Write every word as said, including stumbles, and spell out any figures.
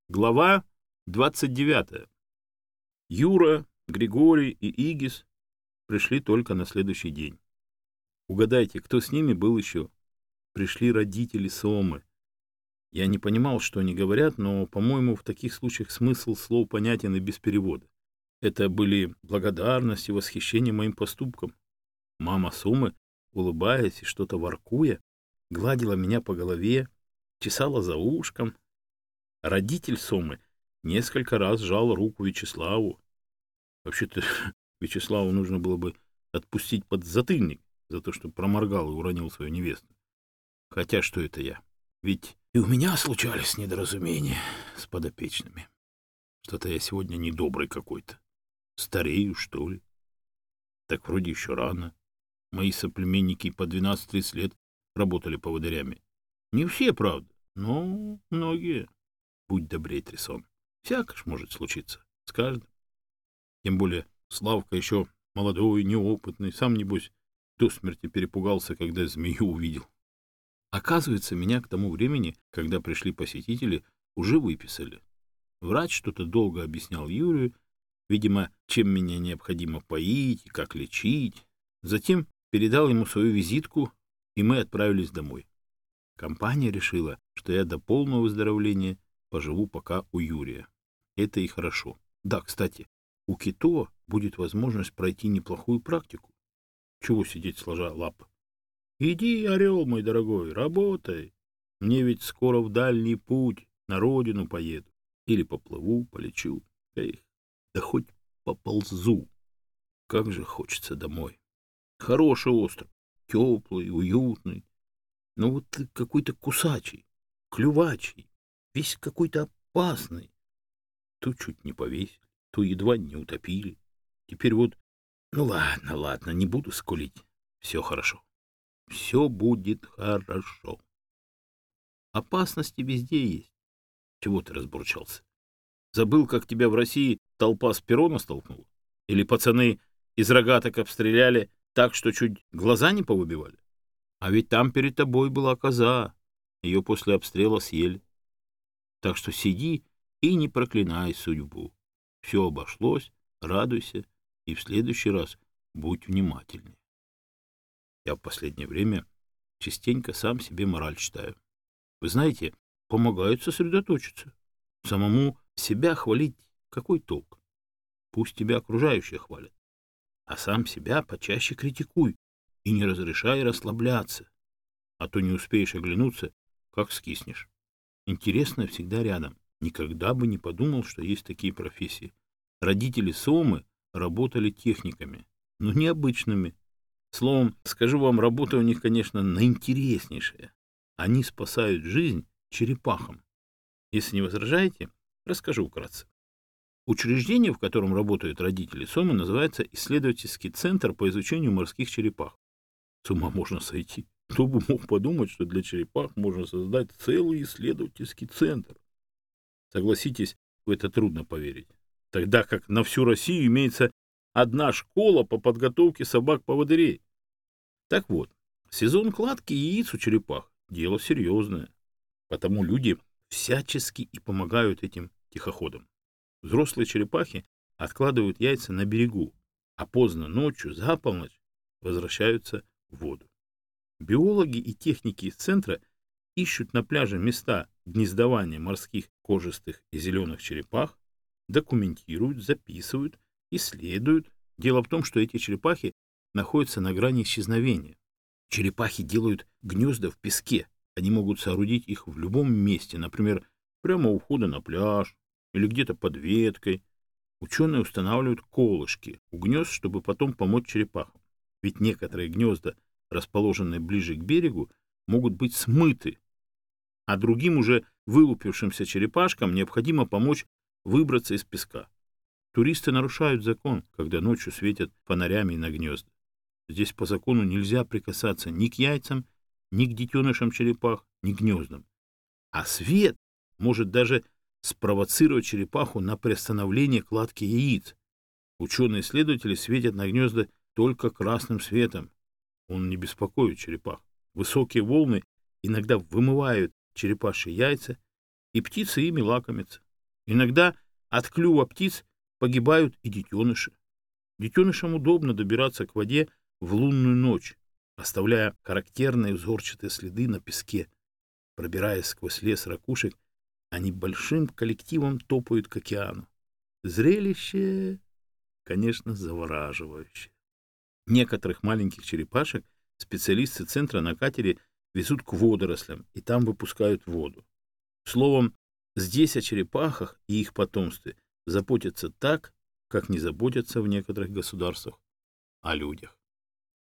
Глава двадцать девятая. Юра, Григорий и Игис пришли только на следующий день. Угадайте, кто с ними был еще? Пришли родители Сомы. Я не понимал, что они говорят, но, по-моему, в таких случаях смысл слов понятен и без перевода. Это были благодарность и восхищение моим поступком. Мама Сомы, улыбаясь и что-то воркуя, гладила меня по голове, чесала за ушком. Родитель Сомы несколько раз сжал руку Вячеславу. Вообще-то Вячеславу нужно было бы отпустить подзатыльник за то, что проморгал и уронил свою невесту. Хотя что это я? Ведь и у меня случались недоразумения с подопечными. Что-то я сегодня недобрый какой-то. Старею, что ли? Так вроде еще рано. Мои соплеменники по двенадцать-тридцать лет работали поводырями. Не все, правда, но многие. Будь добрей, Трисон. Всяко ж может случиться с каждым. Тем более Славка еще молодой, неопытный, сам, небось, до смерти перепугался, когда змею увидел. Оказывается, меня к тому времени, когда пришли посетители, уже выписали. Врач что-то долго объяснял Юрию, видимо, чем меня необходимо поить и как лечить. Затем передал ему свою визитку, и мы отправились домой. Компания решила, что я до полного выздоровления поживу пока у Юрия. Это и хорошо. Да, кстати, у Кито будет возможность пройти неплохую практику. Чего сидеть сложа лапы? Иди, орел мой дорогой, работай. Мне ведь скоро в дальний путь, на родину поеду. Или поплыву, полечу. Эх, да хоть поползу. Как же хочется домой. Хороший остров, теплый, уютный. Но вот какой-то кусачий, клювачий. Весь какой-то опасный. То чуть не повесили, то едва не утопили. Теперь вот... Ну ладно, ладно, не буду скулить. Все хорошо. Все будет хорошо. Опасности везде есть. Чего ты разбурчался? Забыл, как тебя в России толпа с перрона столкнула? Или пацаны из рогаток обстреляли так, что чуть глаза не повыбивали? А ведь там перед тобой была коза. Ее после обстрела съели. Так что сиди и не проклинай судьбу. Все обошлось, радуйся, и в следующий раз будь внимательнее. Я в последнее время частенько сам себе мораль читаю. Вы знаете, помогает сосредоточиться. Самому себя хвалить какой толк? Пусть тебя окружающие хвалят. А сам себя почаще критикуй и не разрешай расслабляться. А то не успеешь оглянуться, как скиснешь. Интересное всегда рядом. Никогда бы не подумал, что есть такие профессии. Родители Сомы работали техниками, но необычными. Словом, скажу вам, работа у них, конечно, наинтереснейшая. Они спасают жизнь черепахам. Если не возражаете, расскажу вкратце. Учреждение, в котором работают родители Сомы, называется Исследовательский центр по изучению морских черепах. С ума можно сойти. Кто бы мог подумать, что для черепах можно создать целый исследовательский центр? Согласитесь, в это трудно поверить. Тогда как на всю Россию имеется одна школа по подготовке собак-поводырей. Так вот, сезон кладки яиц у черепах – дело серьезное. Потому люди всячески и помогают этим тихоходам. Взрослые черепахи откладывают яйца на берегу, а поздно ночью, за полночь, возвращаются в воду. Биологи и техники из центра ищут на пляже места гнездования морских кожистых и зеленых черепах, документируют, записывают, исследуют. Дело в том, что эти черепахи находятся на грани исчезновения. Черепахи делают гнезда в песке. Они могут соорудить их в любом месте, например, прямо у входа на пляж или где-то под веткой. Ученые устанавливают колышки у гнезд, чтобы потом помочь черепахам. Ведь некоторые гнезда, расположенные ближе к берегу, могут быть смыты, а другим уже вылупившимся черепашкам необходимо помочь выбраться из песка. Туристы нарушают закон, когда ночью светят фонарями на гнезда. Здесь по закону нельзя прикасаться ни к яйцам, ни к детенышам черепах, ни к гнездам. А свет может даже спровоцировать черепаху на приостановление кладки яиц. Ученые-исследователи светят на гнезда только красным светом. Он не беспокоит черепах. Высокие волны иногда вымывают черепашьи яйца, и птицы ими лакомятся. Иногда от клюва птиц погибают и детеныши. Детенышам удобно добираться к воде в лунную ночь, оставляя характерные узорчатые следы на песке. Пробираясь сквозь лес ракушек, они большим коллективом топают к океану. Зрелище, конечно, завораживающее. Некоторых маленьких черепашек специалисты центра на катере везут к водорослям и там выпускают в воду. Словом, здесь о черепахах и их потомстве заботятся так, как не заботятся в некоторых государствах о людях.